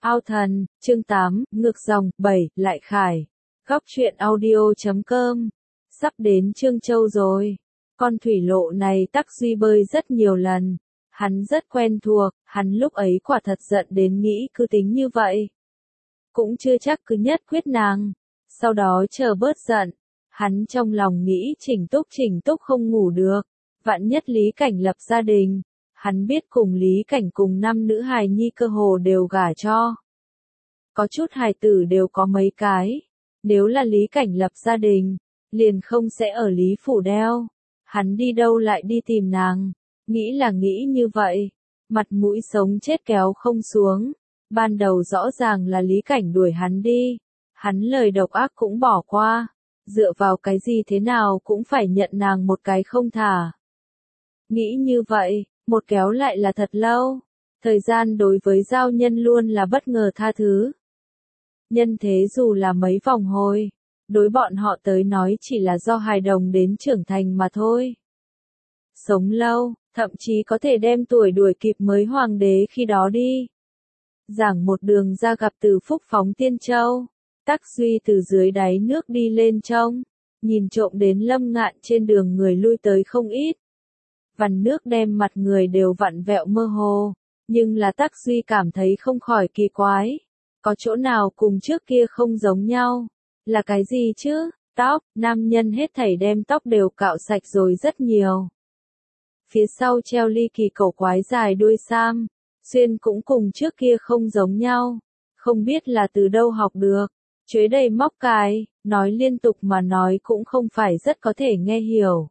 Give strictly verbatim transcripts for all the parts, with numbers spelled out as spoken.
Ao thần, chương tám, ngược dòng, bảy, lại khải. Góc truyện audio.com. Sắp đến Trương Châu rồi. Con thủy lộ này Tắc Duy bơi rất nhiều lần. Hắn rất quen thuộc, hắn lúc ấy quả thật giận đến nghĩ cứ tính như vậy. Cũng chưa chắc cứ nhất quyết nàng. Sau đó chờ bớt giận. Hắn trong lòng nghĩ Trình Túc Trình Túc không ngủ được. Vạn nhất Lý Cảnh lập gia đình. Hắn biết cùng Lý Cảnh cùng năm nữ hài nhi cơ hồ đều gả cho. Có chút hài tử đều có mấy cái. Nếu là Lý Cảnh lập gia đình, liền không sẽ ở Lý Phủ đeo. Hắn đi đâu lại đi tìm nàng. Nghĩ là nghĩ như vậy. Mặt mũi sống chết kéo không xuống. Ban đầu rõ ràng là Lý Cảnh đuổi hắn đi. Hắn lời độc ác cũng bỏ qua. Dựa vào cái gì thế nào cũng phải nhận nàng một cái không thả. Nghĩ như vậy, một kéo lại là thật lâu. Thời gian đối với giao nhân luôn là bất ngờ tha thứ. Nhân thế dù là mấy vòng hồi, đối bọn họ tới nói chỉ là do hài đồng đến trưởng thành mà thôi. Sống lâu, thậm chí có thể đem tuổi đuổi kịp mới hoàng đế khi đó đi. Giảng một đường ra gặp Từ Phúc phóng Tiên Châu, Tắc Duy từ dưới đáy nước đi lên trông, nhìn trộm đến Lâm Ngạn trên đường người lui tới không ít. Vằn nước đem mặt người đều vặn vẹo mơ hồ, nhưng là Tắc Duy cảm thấy không khỏi kỳ quái. Có chỗ nào cùng trước kia không giống nhau? Là cái gì chứ? Tóc, nam nhân hết thảy đem tóc đều cạo sạch rồi rất nhiều. Phía sau treo ly kỳ cổ quái dài đuôi sam, xuyên cũng cùng trước kia không giống nhau. Không biết là từ đâu học được. Chuế đầy móc cài, nói liên tục mà nói cũng không phải rất có thể nghe hiểu.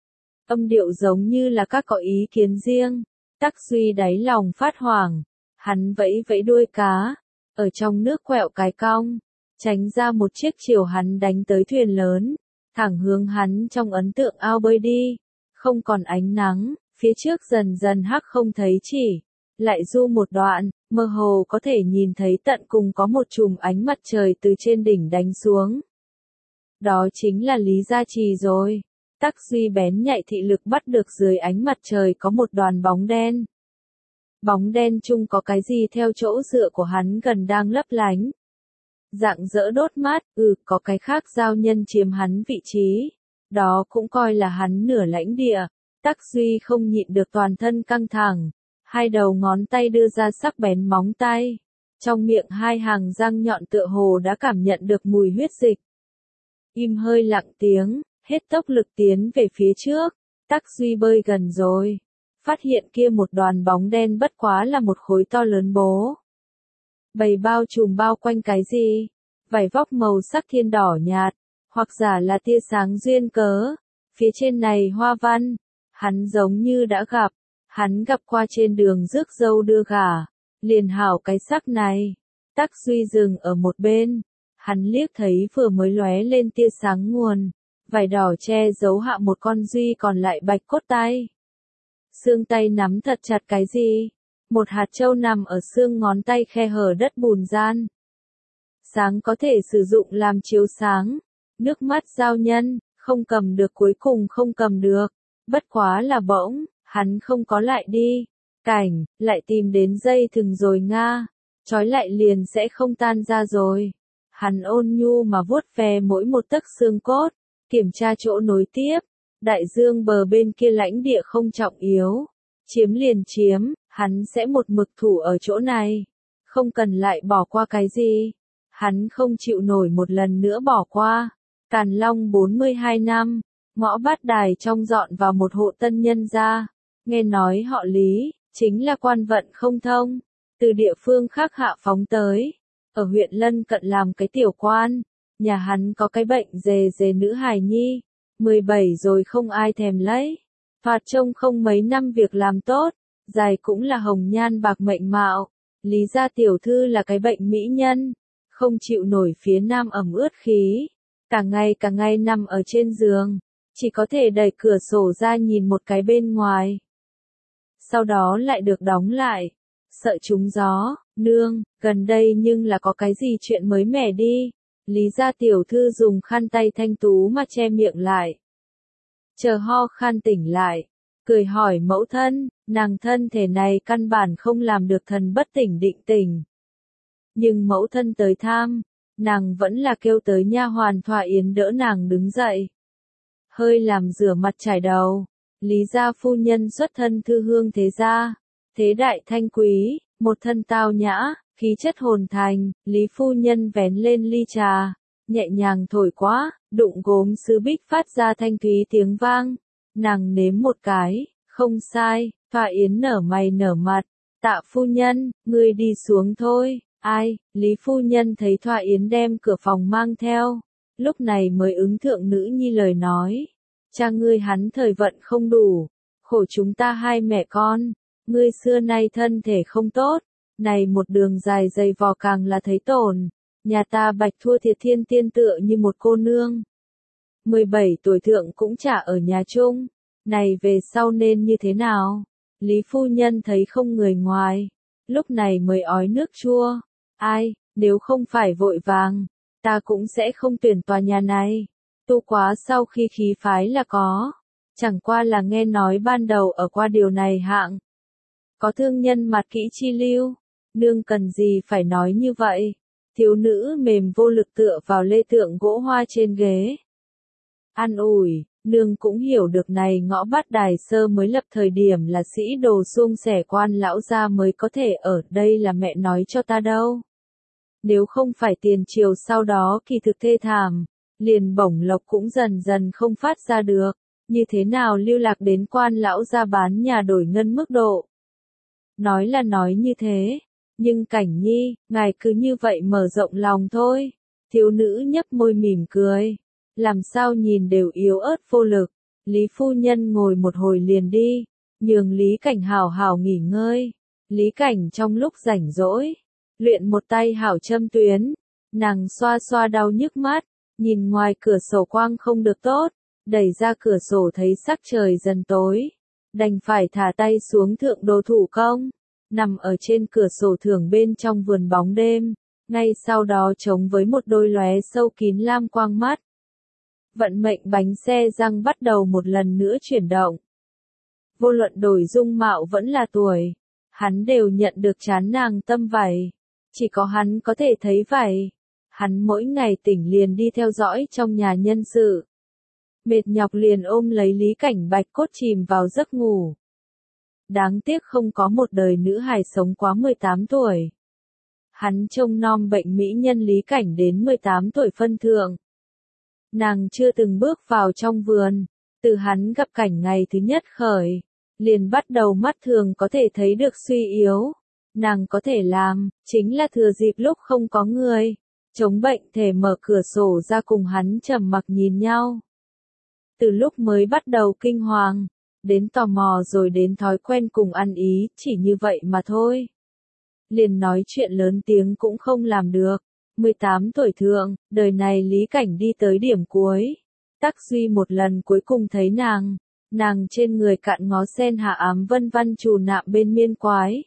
Âm điệu giống như là các có ý kiến riêng. Tắc Duy đáy lòng phát hoảng. Hắn vẫy vẫy đuôi cá. Ở trong nước quẹo cái cong. Tránh ra một chiếc chiều hắn đánh tới thuyền lớn. Thẳng hướng hắn trong ấn tượng ao bơi đi. Không còn ánh nắng. Phía trước dần dần hắc không thấy chỉ. Lại du một đoạn. Mơ hồ có thể nhìn thấy tận cùng có một chùm ánh mặt trời từ trên đỉnh đánh xuống. Đó chính là Lý Gia Trì rồi. Tắc Duy bén nhạy thị lực bắt được dưới ánh mặt trời có một đoàn bóng đen. Bóng đen chung có cái gì theo chỗ dựa của hắn gần đang lấp lánh. Rạng rỡ đốt mát, ừ, có cái khác giao nhân chiếm hắn vị trí. Đó cũng coi là hắn nửa lãnh địa. Tắc Duy không nhịn được toàn thân căng thẳng. Hai đầu ngón tay đưa ra sắc bén móng tay. Trong miệng hai hàng răng nhọn tựa hồ đã cảm nhận được mùi huyết dịch. Im hơi lặng tiếng. Hết tốc lực tiến về phía trước, Tắc Duy bơi gần rồi. Phát hiện kia một đoàn bóng đen bất quá là một khối to lớn bố. Bầy bao trùm bao quanh cái gì? Vải vóc màu sắc thiên đỏ nhạt, hoặc giả là tia sáng duyên cớ. Phía trên này hoa văn, hắn giống như đã gặp, hắn gặp qua trên đường rước dâu đưa gả, liền hảo cái sắc này. Tắc Duy dừng ở một bên, hắn liếc thấy vừa mới lóe lên tia sáng nguồn. Vải đỏ che giấu hạ một con duy còn lại bạch cốt tay. Xương tay nắm thật chặt cái gì? Một hạt châu nằm ở xương ngón tay khe hở đất bùn gian. Sáng có thể sử dụng làm chiếu sáng. Nước mắt giao nhân, không cầm được cuối cùng không cầm được. Bất quá là bỗng, hắn không có lại đi. Cảnh, lại tìm đến dây thừng rồi nga. Trói lại liền sẽ không tan ra rồi. Hắn ôn nhu mà vuốt ve mỗi một tấc xương cốt. Kiểm tra chỗ nối tiếp, đại dương bờ bên kia lãnh địa không trọng yếu, chiếm liền chiếm, hắn sẽ một mực thủ ở chỗ này, không cần lại bỏ qua cái gì, hắn không chịu nổi một lần nữa bỏ qua. Càn Long bốn mươi hai năm, ngõ Bát Đài trong dọn vào một hộ tân nhân gia, nghe nói họ Lý, chính là quan vận không thông, từ địa phương khác hạ phóng tới, ở huyện lân cận làm cái tiểu quan. Nhà hắn có cái bệnh dề dề nữ hài nhi, mười bảy rồi không ai thèm lấy. Thoạt trông không mấy năm việc làm tốt, dài cũng là hồng nhan bạc mệnh mạo. Lý gia tiểu thư là cái bệnh mỹ nhân, không chịu nổi phía nam ẩm ướt khí. Cả ngày cả ngày nằm ở trên giường, chỉ có thể đẩy cửa sổ ra nhìn một cái bên ngoài. Sau đó lại được đóng lại, sợ trúng gió, nương, gần đây nhưng là có cái gì chuyện mới mẻ đi. Lý gia tiểu thư dùng khăn tay thanh tú mà che miệng lại. Chờ ho khan tỉnh lại, cười hỏi mẫu thân, nàng thân thể này căn bản không làm được thần bất tỉnh định tỉnh. Nhưng mẫu thân tới thăm, nàng vẫn là kêu tới nha hoàn Thoa Yến đỡ nàng đứng dậy. Hơi làm rửa mặt trải đầu, Lý gia phu nhân xuất thân thư hương thế gia, thế đại thanh quý, một thân tao nhã, khí chất hồn thành, Lý phu nhân vén lên ly trà, nhẹ nhàng thổi quá, đụng gốm sứ bích phát ra thanh thúy tiếng vang. Nàng nếm một cái, không sai, Thoa Yến nở mày nở mặt, tạ phu nhân, ngươi đi xuống thôi. Ai, Lý phu nhân thấy Thoa Yến đem cửa phòng mang theo, lúc này mới ứng thượng nữ nhi lời nói. Cha ngươi hắn thời vận không đủ, khổ chúng ta hai mẹ con, ngươi xưa nay thân thể không tốt, này một đường dài dày vò càng là thấy tổn, nhà ta bạch thua thiệt thiên tiên tựa như một cô nương. mười bảy tuổi thượng cũng chả ở nhà chung, này về sau nên như thế nào? Lý phu nhân thấy không người ngoài, lúc này mới ói nước chua. Ai, nếu không phải vội vàng, ta cũng sẽ không tuyển tòa nhà này. Tu quá sau khi khí phái là có, chẳng qua là nghe nói ban đầu ở qua điều này hạng. Có thương nhân mặt kỹ chi lưu, nương cần gì phải nói như vậy. Thiếu nữ mềm vô lực tựa vào lê tượng gỗ hoa trên ghế. An ủi, nương cũng hiểu được này ngõ bát đài sơ mới lập thời điểm là sĩ đồ suông sẻ quan lão gia mới có thể ở đây là mẹ nói cho ta đâu. Nếu không phải tiền triều sau đó kỳ thực thê thảm, liền bổng lộc cũng dần dần không phát ra được, như thế nào lưu lạc đến quan lão gia bán nhà đổi ngân mức độ. Nói là nói như thế, nhưng Cảnh Nhi, ngài cứ như vậy mở rộng lòng thôi. Thiếu nữ nhấp môi mỉm cười, làm sao nhìn đều yếu ớt vô lực. Lý phu nhân ngồi một hồi liền đi, nhường Lý Cảnh hảo hảo nghỉ ngơi. Lý Cảnh trong lúc rảnh rỗi, luyện một tay hảo châm tuyến, nàng xoa xoa đau nhức mắt, nhìn ngoài cửa sổ quang không được tốt, đẩy ra cửa sổ thấy sắc trời dần tối, đành phải thả tay xuống thượng đồ thủ công, nằm ở trên cửa sổ thưởng bên trong vườn bóng đêm, ngay sau đó chống với một đôi lóe sâu kín lam quang mắt. Vận mệnh bánh xe răng bắt đầu một lần nữa chuyển động. Vô luận đổi dung mạo vẫn là tuổi, hắn đều nhận được chán nàng tâm vậy. Chỉ có hắn có thể thấy vậy. Hắn mỗi ngày tỉnh liền đi theo dõi trong nhà nhân sự. Mệt nhọc liền ôm lấy Lý Cảnh bạch cốt chìm vào giấc ngủ. Đáng tiếc không có một đời nữ hài sống quá mười tám tuổi. Hắn trông nom bệnh mỹ nhân Lý Cảnh đến mười tám tuổi phân thượng. Nàng chưa từng bước vào trong vườn, từ hắn gặp Cảnh ngày thứ nhất khởi, liền bắt đầu mắt thường có thể thấy được suy yếu. Nàng có thể làm, chính là thừa dịp lúc không có người, chống bệnh thể mở cửa sổ ra cùng hắn trầm mặc nhìn nhau. Từ lúc mới bắt đầu kinh hoàng, đến tò mò rồi đến thói quen cùng ăn ý, chỉ như vậy mà thôi. Liền nói chuyện lớn tiếng cũng không làm được. mười tám tuổi thượng, đời này Lý Cảnh đi tới điểm cuối. Tắc Duy một lần cuối cùng thấy nàng, nàng trên người cạn ngó sen hạ ám vân văn trù nạm bên miên quái.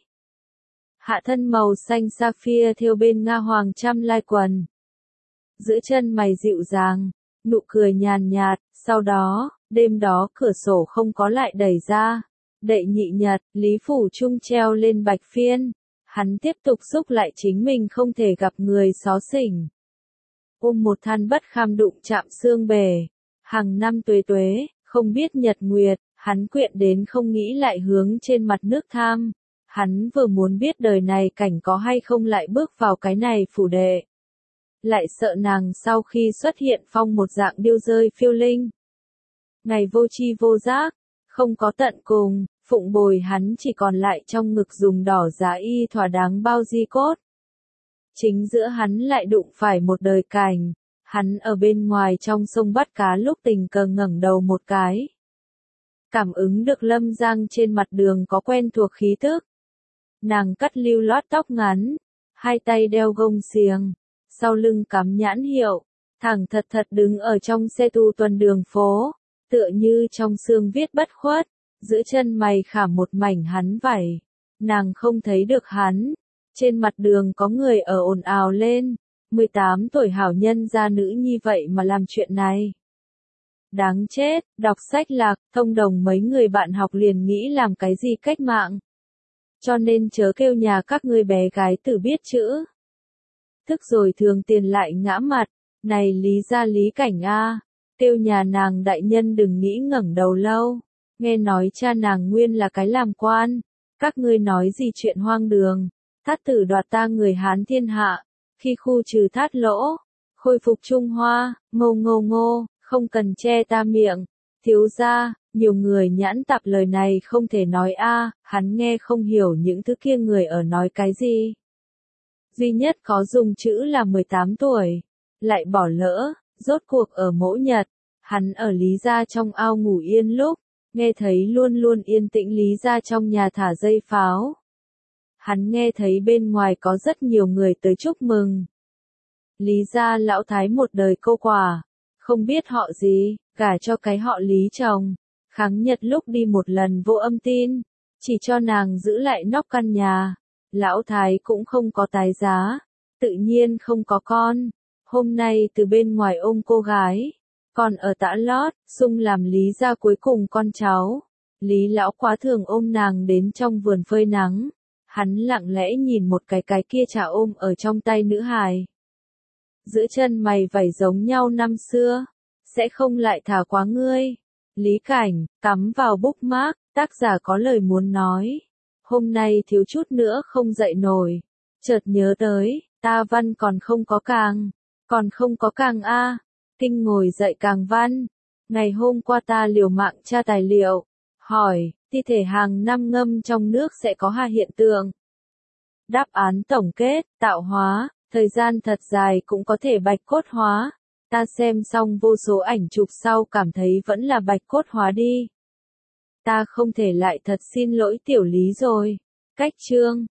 Hạ thân màu xanh sapphire thêu bên nga hoàng trăm lai quần. Giữ chân mày dịu dàng, nụ cười nhàn nhạt, sau đó, đêm đó cửa sổ không có lại đẩy ra. Đậy nhị nhật, Lý Phủ Trung treo lên bạch phiên. Hắn tiếp tục xúc lại chính mình không thể gặp người xó xỉnh. Ôm một than bất kham đụng chạm xương bể. Hàng năm tuế tuế, không biết nhật nguyệt, hắn quyện đến không nghĩ lại hướng trên mặt nước tham. Hắn vừa muốn biết đời này Cảnh có hay không lại bước vào cái này phủ đệ. Lại sợ nàng sau khi xuất hiện phong một dạng điêu rơi phiêu linh. Ngày vô chi vô giác, không có tận cùng, phụng bồi hắn chỉ còn lại trong ngực dùng đỏ giá y thỏa đáng bao di cốt. Chính giữa hắn lại đụng phải một đời Cảnh, hắn ở bên ngoài trong sông bắt cá lúc tình cờ ngẩng đầu một cái. Cảm ứng được Lâm Giang trên mặt đường có quen thuộc khí tức. Nàng cắt lưu loát tóc ngắn, hai tay đeo gông xiềng, sau lưng cắm nhãn hiệu, thẳng thật thật đứng ở trong xe tu tuần đường phố, tựa như trong xương viết bất khuất, giữa chân mày khảm một mảnh hắn vảy. Nàng không thấy được hắn, trên mặt đường có người ở ồn ào lên, mười tám tuổi hảo nhân gia nữ nhi vậy mà làm chuyện này. Đáng chết, đọc sách lạc, thông đồng mấy người bạn học liền nghĩ làm cái gì cách mạng. Cho nên chớ kêu nhà các ngươi bé gái tử biết chữ. Thức rồi thường tiền lại ngã mặt, này Lý gia Lý Cảnh a, kêu nhà nàng đại nhân đừng nghĩ ngẩng đầu lâu, nghe nói cha nàng nguyên là cái làm quan, các ngươi nói gì chuyện hoang đường, thát tử đoạt ta người Hán thiên hạ, khi khu trừ thát lỗ, khôi phục Trung Hoa, ngô ngô ngô, không cần che ta miệng, thiếu gia, nhiều người nhãn tạp lời này không thể nói a, hắn nghe không hiểu những thứ kia người ở nói cái gì. Duy nhất có dùng chữ là mười tám tuổi, lại bỏ lỡ, rốt cuộc ở mỗ nhật, hắn ở Lý gia trong ao ngủ yên lúc, nghe thấy luôn luôn yên tĩnh Lý gia trong nhà thả dây pháo. Hắn nghe thấy bên ngoài có rất nhiều người tới chúc mừng. Lý gia lão thái một đời cô quả, không biết họ gì, gả cho cái họ Lý chồng, kháng Nhật lúc đi một lần vô âm tin, chỉ cho nàng giữ lại nóc căn nhà. Lão thái cũng không có tái giá, tự nhiên không có con. Hôm nay từ bên ngoài ôm cô gái, còn ở tã lót, sung làm Lý gia cuối cùng con cháu. Lý lão quá thường ôm nàng đến trong vườn phơi nắng, hắn lặng lẽ nhìn một cái cái kia chả ôm ở trong tay nữ hài. Giữa chân mày vảy giống nhau năm xưa, sẽ không lại thả quá ngươi. Lý Cảnh, cắm vào bookmark, tác giả có lời muốn nói. Hôm nay thiếu chút nữa không dậy nổi. Chợt nhớ tới, ta văn còn không có càng. Còn không có càng a. Kinh ngồi dậy càng văn. Ngày hôm qua ta liều mạng tra tài liệu. Hỏi, thi thể hàng năm ngâm trong nước sẽ có hai hiện tượng. Đáp án tổng kết, tạo hóa, thời gian thật dài cũng có thể bạch cốt hóa. Ta xem xong vô số ảnh chụp sau cảm thấy vẫn là bạch cốt hóa đi. Ta không thể lại thật xin lỗi tiểu Lý rồi. Cách chương